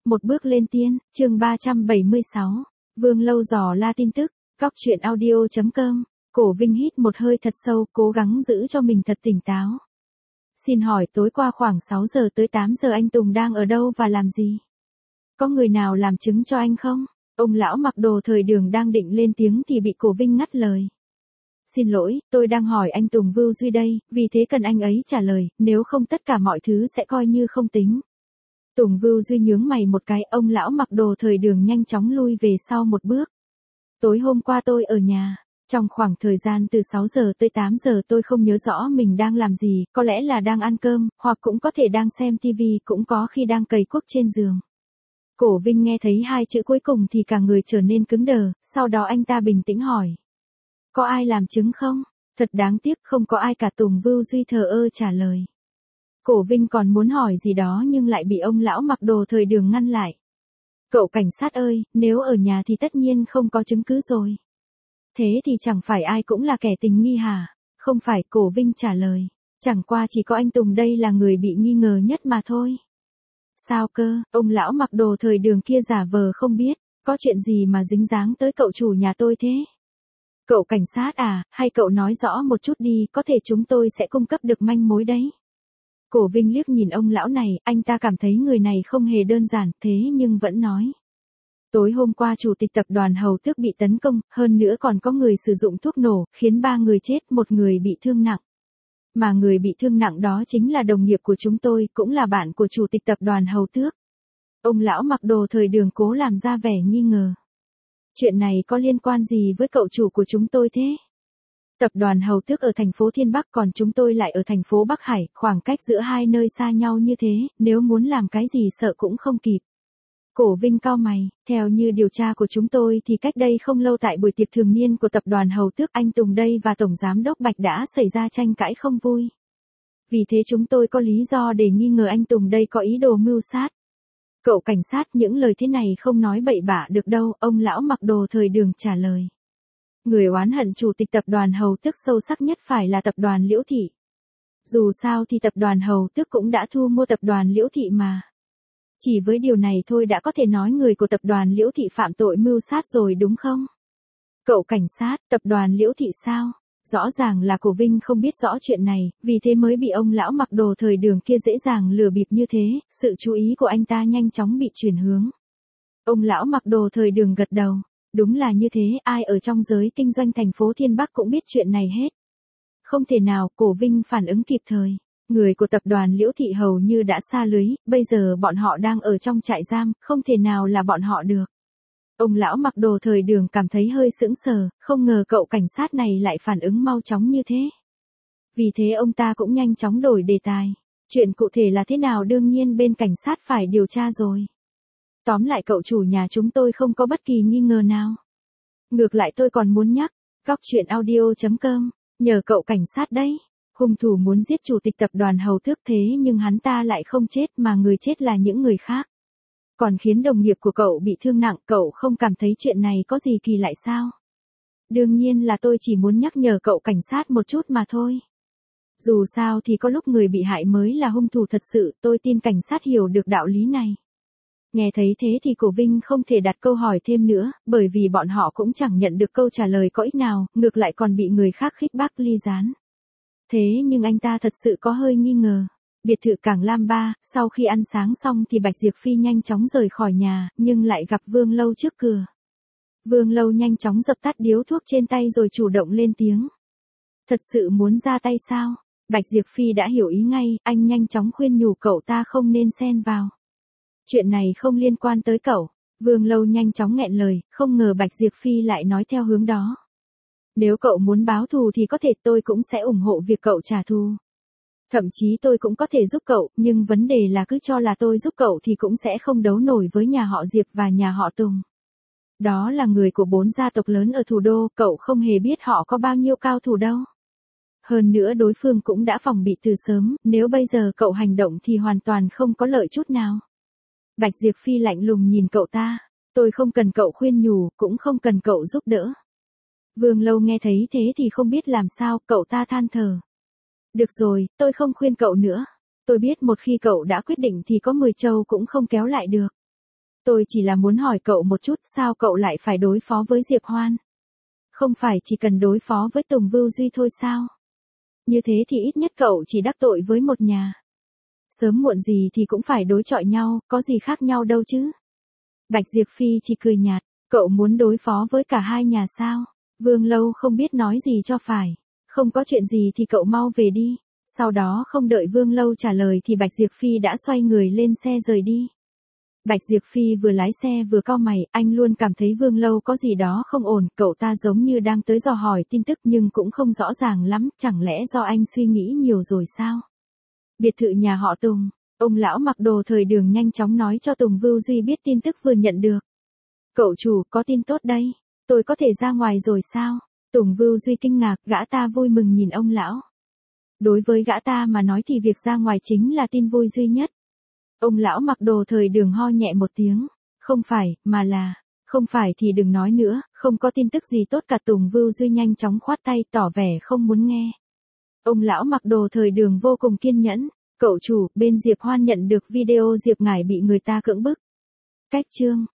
Một bước lên tiên, chương 376. Vương Lâu dò la tin tức, góc chuyện audio.com. Cổ Vinh hít một hơi thật sâu, cố gắng giữ cho mình thật tỉnh táo. Xin hỏi tối qua khoảng 6 giờ tới 8 giờ anh Tùng đang ở đâu và làm gì? Có người nào làm chứng cho anh không? Ông lão mặc đồ thời đường đang định lên tiếng thì bị Cổ Vinh ngắt lời. Xin lỗi, tôi đang hỏi anh Tùng Vưu Duy đây, vì thế cần anh ấy trả lời, nếu không tất cả mọi thứ sẽ coi như không tính. Tùng Vưu Duy nhướng mày một cái, ông lão mặc đồ thời đường nhanh chóng lui về sau một bước. Tối hôm qua tôi ở nhà. Trong khoảng thời gian từ 6 giờ tới 8 giờ tôi không nhớ rõ mình đang làm gì, có lẽ là đang ăn cơm, hoặc cũng có thể đang xem tivi, cũng có khi đang cày cuốc trên giường. Cổ Vinh nghe thấy hai chữ cuối cùng thì cả người trở nên cứng đờ, sau đó anh ta bình tĩnh hỏi. Có ai làm chứng không? Thật đáng tiếc không có ai cả, Tùng Vưu Duy thờ ơ trả lời. Cổ Vinh còn muốn hỏi gì đó nhưng lại bị ông lão mặc đồ thời đường ngăn lại. Cậu cảnh sát ơi, nếu ở nhà thì tất nhiên không có chứng cứ rồi. Thế thì chẳng phải ai cũng là kẻ tình nghi hả? Không phải, Cổ Vinh trả lời. Chẳng qua chỉ có anh Tùng đây là người bị nghi ngờ nhất mà thôi. Sao cơ, ông lão mặc đồ thời đường kia giả vờ không biết, có chuyện gì mà dính dáng tới cậu chủ nhà tôi thế? Cậu cảnh sát à, hay cậu nói rõ một chút đi, có thể chúng tôi sẽ cung cấp được manh mối đấy. Cổ Vinh liếc nhìn ông lão này, anh ta cảm thấy người này không hề đơn giản, thế nhưng vẫn nói. Tối hôm qua chủ tịch tập đoàn Hầu Tước bị tấn công, hơn nữa còn có người sử dụng thuốc nổ, khiến 3 người chết, một người bị thương nặng. Mà người bị thương nặng đó chính là đồng nghiệp của chúng tôi, cũng là bạn của chủ tịch tập đoàn Hầu Tước. Ông lão mặc đồ thời đường cố làm ra vẻ nghi ngờ. Chuyện này có liên quan gì với cậu chủ của chúng tôi thế? Tập đoàn Hầu Tước ở thành phố Thiên Bắc còn chúng tôi lại ở thành phố Bắc Hải, khoảng cách giữa hai nơi xa nhau như thế, nếu muốn làm cái gì sợ cũng không kịp. Cổ Vinh cau mày, theo như điều tra của chúng tôi thì cách đây không lâu tại buổi tiệc thường niên của tập đoàn Hầu Tước, anh Tùng đây và Tổng Giám đốc Bạch đã xảy ra tranh cãi không vui. Vì thế chúng tôi có lý do để nghi ngờ anh Tùng đây có ý đồ mưu sát. Cậu cảnh sát, những lời thế này không nói bậy bạ được đâu, ông lão mặc đồ thời đường trả lời. Người oán hận chủ tịch tập đoàn Hầu Tước sâu sắc nhất phải là tập đoàn Liễu Thị. Dù sao thì tập đoàn Hầu Tước cũng đã thu mua tập đoàn Liễu Thị mà. Chỉ với điều này thôi đã có thể nói người của tập đoàn Liễu Thị phạm tội mưu sát rồi đúng không? Cậu cảnh sát, tập đoàn Liễu Thị sao? Rõ ràng là Cổ Vinh không biết rõ chuyện này, vì thế mới bị ông lão mặc đồ thời đường kia dễ dàng lừa bịp như thế, sự chú ý của anh ta nhanh chóng bị chuyển hướng. Ông lão mặc đồ thời đường gật đầu, đúng là như thế, ai ở trong giới kinh doanh thành phố Thiên Bắc cũng biết chuyện này hết. Không thể nào, Cổ Vinh phản ứng kịp thời. Người của tập đoàn Liễu Thị hầu như đã sa lưới, bây giờ bọn họ đang ở trong trại giam, không thể nào là bọn họ được. Ông lão mặc đồ thời đường cảm thấy hơi sững sờ, không ngờ cậu cảnh sát này lại phản ứng mau chóng như thế. Vì thế ông ta cũng nhanh chóng đổi đề tài. Chuyện cụ thể là thế nào đương nhiên bên cảnh sát phải điều tra rồi. Tóm lại cậu chủ nhà chúng tôi không có bất kỳ nghi ngờ nào. Ngược lại tôi còn muốn nhắc, góc chuyện audio.com, nhờ cậu cảnh sát đấy. Hung thủ muốn giết chủ tịch tập đoàn Hầu Tước thế nhưng hắn ta lại không chết mà người chết là những người khác. Còn khiến đồng nghiệp của cậu bị thương nặng, cậu không cảm thấy chuyện này có gì kỳ lạ sao? Đương nhiên là tôi chỉ muốn nhắc nhở cậu cảnh sát một chút mà thôi. Dù sao thì có lúc người bị hại mới là hung thủ thật sự, tôi tin cảnh sát hiểu được đạo lý này. Nghe thấy thế thì Cổ Vinh không thể đặt câu hỏi thêm nữa, bởi vì bọn họ cũng chẳng nhận được câu trả lời có ích nào, ngược lại còn bị người khác khích bác ly gián. Thế nhưng anh ta thật sự có hơi nghi ngờ. Biệt thự Cảng Lam Ba, sau khi ăn sáng xong thì Bạch Diệp Phi nhanh chóng rời khỏi nhà, nhưng lại gặp Vương Lâu trước cửa. Vương Lâu nhanh chóng dập tắt điếu thuốc trên tay rồi chủ động lên tiếng. Thật sự muốn ra tay sao? Bạch Diệp Phi đã hiểu ý ngay, anh nhanh chóng khuyên nhủ cậu ta không nên xen vào. Chuyện này không liên quan tới cậu. Vương Lâu nhanh chóng nghẹn lời, không ngờ Bạch Diệp Phi lại nói theo hướng đó. Nếu cậu muốn báo thù thì có thể tôi cũng sẽ ủng hộ việc cậu trả thù. Thậm chí tôi cũng có thể giúp cậu, nhưng vấn đề là cứ cho là tôi giúp cậu thì cũng sẽ không đấu nổi với nhà họ Diệp và nhà họ Tùng. Đó là người của 4 gia tộc lớn ở thủ đô, cậu không hề biết họ có bao nhiêu cao thủ đâu. Hơn nữa đối phương cũng đã phòng bị từ sớm, nếu bây giờ cậu hành động thì hoàn toàn không có lợi chút nào. Bạch Diệp Phi lạnh lùng nhìn cậu ta, tôi không cần cậu khuyên nhủ, cũng không cần cậu giúp đỡ. Vương Lâu nghe thấy thế thì không biết làm sao, cậu ta than thở. Được rồi, tôi không khuyên cậu nữa. Tôi biết một khi cậu đã quyết định thì có 10 trâu cũng không kéo lại được. Tôi chỉ là muốn hỏi cậu một chút, sao cậu lại phải đối phó với Diệp Hoan? Không phải chỉ cần đối phó với Tùng Vưu Duy thôi sao? Như thế thì ít nhất cậu chỉ đắc tội với một nhà. Sớm muộn gì thì cũng phải đối chọi nhau, có gì khác nhau đâu chứ? Bạch Diệp Phi chỉ cười nhạt, cậu muốn đối phó với cả hai nhà sao? Vương Lâu không biết nói gì cho phải. Không có chuyện gì thì cậu mau về đi. Sau đó không đợi Vương Lâu trả lời thì Bạch Diệp Phi đã xoay người lên xe rời đi. Bạch Diệp Phi vừa lái xe vừa cau mày, anh luôn cảm thấy Vương Lâu có gì đó không ổn, cậu ta giống như đang tới dò hỏi tin tức nhưng cũng không rõ ràng lắm, chẳng lẽ do anh suy nghĩ nhiều rồi sao? Biệt thự nhà họ Tùng, ông lão mặc đồ thời đường nhanh chóng nói cho Tùng Vưu Duy biết tin tức vừa nhận được. Cậu chủ, có tin tốt đây, tôi có thể ra ngoài rồi sao? Tùng Vưu Duy kinh ngạc, gã ta vui mừng nhìn ông lão. Đối với gã ta mà nói thì việc ra ngoài chính là tin vui duy nhất. Ông lão mặc đồ thời đường ho nhẹ một tiếng, không phải, mà là, không phải thì đừng nói nữa, không có tin tức gì tốt cả. Tùng Vưu Duy nhanh chóng khoát tay tỏ vẻ không muốn nghe. Ông lão mặc đồ thời đường vô cùng kiên nhẫn, cậu chủ, bên Diệp Hoan nhận được video Diệp Ngải bị người ta cưỡng bức. Cách chương